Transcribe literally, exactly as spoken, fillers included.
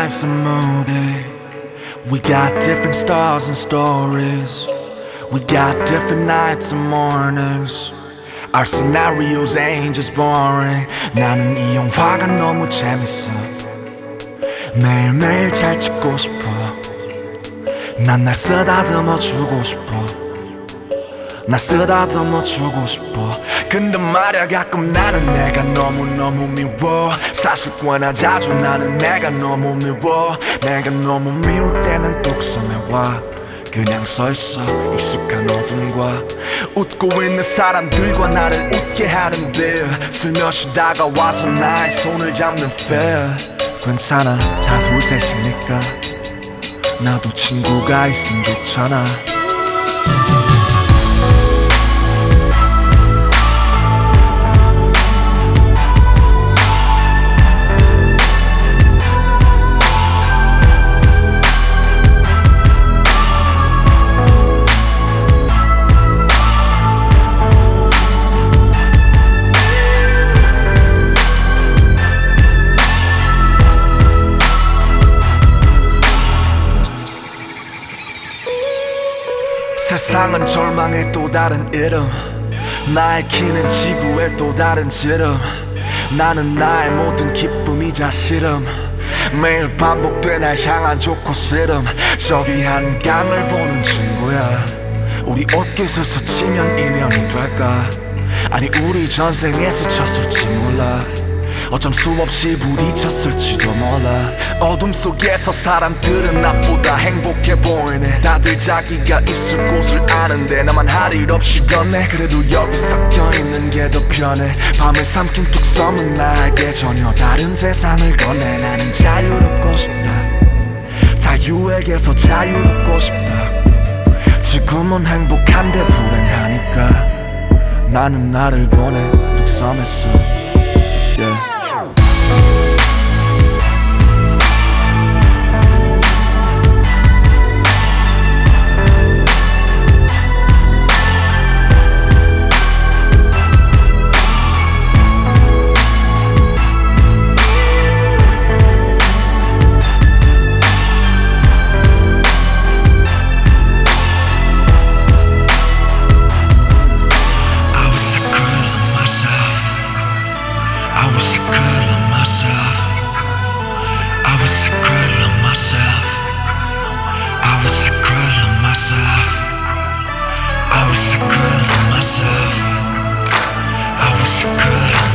life's a movie. We got different stars and stories. We got different nights and mornings. Our scenarios ain't just boring. 나는 이 영화가 너무 재밌어. 매일매일 잘 찍고 싶어. 난 날 쓰다듬어 주고 싶어. 날 쓰다듬어 주고 싶어. 근데 말야 가끔 나는 내가 너무너무 미워. 사실 꽤나 자주 나는 내가 너무 미워. 내가 너무 미울 때는 뚝섬에 와. 그냥 서있어 익숙한 어둠과 웃고 있는 사람들과 나를 웃게 하는데 슬며시 다가와서 나의 손을 잡는 fear. 괜찮아 다 둘셋이니까 나도 친구가 있으면 좋잖아. 세상은 절망의 또 다른 이름. 나의 키는 지구의 또 다른 지름. 나는 나의 모든 기쁨이자 싫음. 매일 반복돼 날 향한 좋고 싫음. 저기 한강을 보는 친구야. 우리 옷깃을 스치면 인연이 될까. 아니 우리 전생에 스쳤을지 몰라. 어쩜 수없이 부딪혔을지도 몰라. 어둠 속에서 사람들은 나보다 행복해 보이네. 다들 자기가 있을 곳을 아는데 나만 할 일 없이 걷네. 그래도 여기 섞여있는 게 더 편해. 밤을 삼킨 뚝섬은 나에게 전혀 다른 세상을 건네. 나는 자유롭고 싶다. 자유에게서 자유롭고 싶다. 지금은 행복한데 불행하니까 나는 나를 보내 뚝섬에서. yeah. I wish I could love myself. I wish I could love myself. I wish I could love myself. I wish I could love myself. I wish I could.